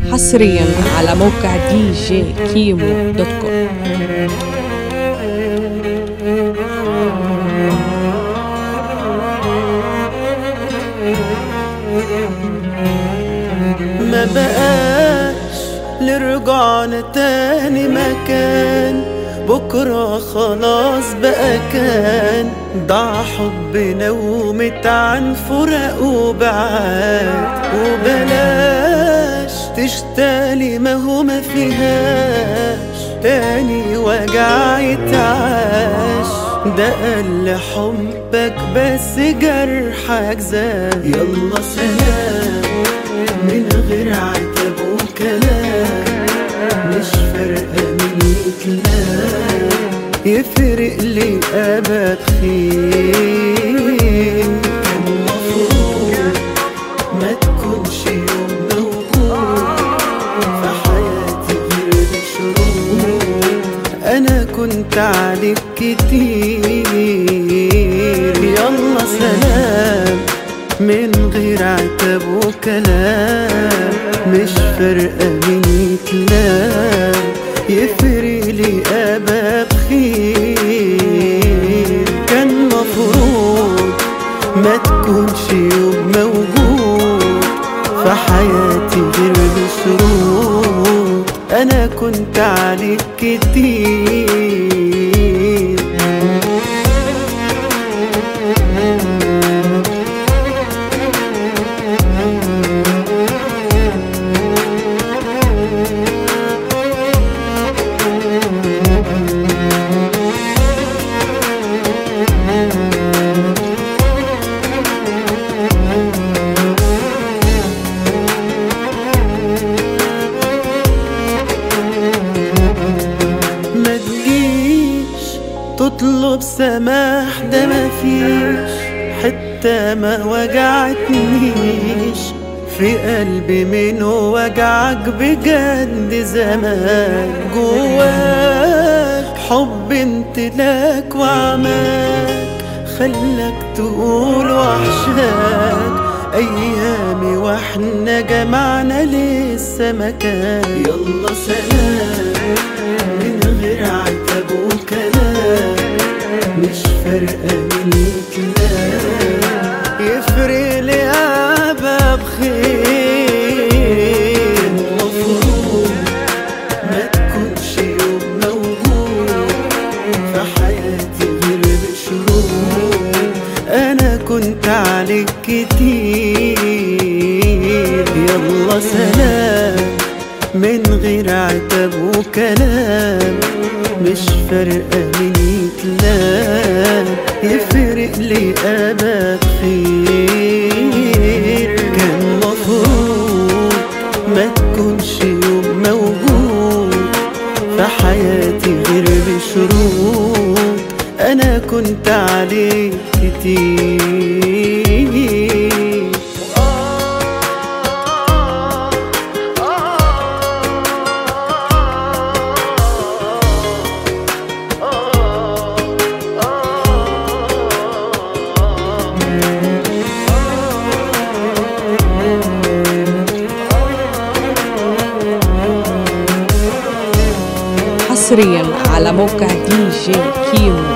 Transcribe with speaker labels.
Speaker 1: حصريا على موقع دي جي كيمو دوت كوم.
Speaker 2: ما بقاش لرجعنا تاني مكان، بكرة خلاص بقى كان ضاع حبنا ومت عن فراق وبعاد. وبلاش تشتالي ما هو ما فيهاش تاني وجع يتعاش، ده قل حبك بس جرحك زاد. يلا سلام من غير عتاب وكلام، مش فارقة مين يتلام، يفرق لي أبد خير. كان مفروض ما تكونش يوم موجود في حياتي غير بشروط، أنا كنت عليك كتير. يلا سلام من غير عتاب وكلام، مش فارقة مين يتلام، يفرق لي أبا بخير. كان مفروض ما تكونش يوم موجود في حياتي غير بشروط، أنا كنت عليك كتير. تطلب سماح ده مفيش حتى ما وجعتنيش في قلبي منه وجعك بجد. زمان جواك حب امتلاك وعماك، خلاك تقول وحشاك ايامي واحنا جمعنا لسه مكان. يلا سلام من غير عتاب وكلام، مش فارقة مين يتلام، يفرق لي أبا بخير. المفروض ما تكونش يوم موجود في حياتي غير بشروط، أنا كنت عليك كتير. يلا سلام من غير عتاب وكلام، مش فارقة مين يتلام، يفرق لي أبا بخير. كان مفروض ما تكونش يوم موجود في حياتي غير بشروط، أنا كنت عليك كتير.
Speaker 1: حصريا على موقع دي جي كيمو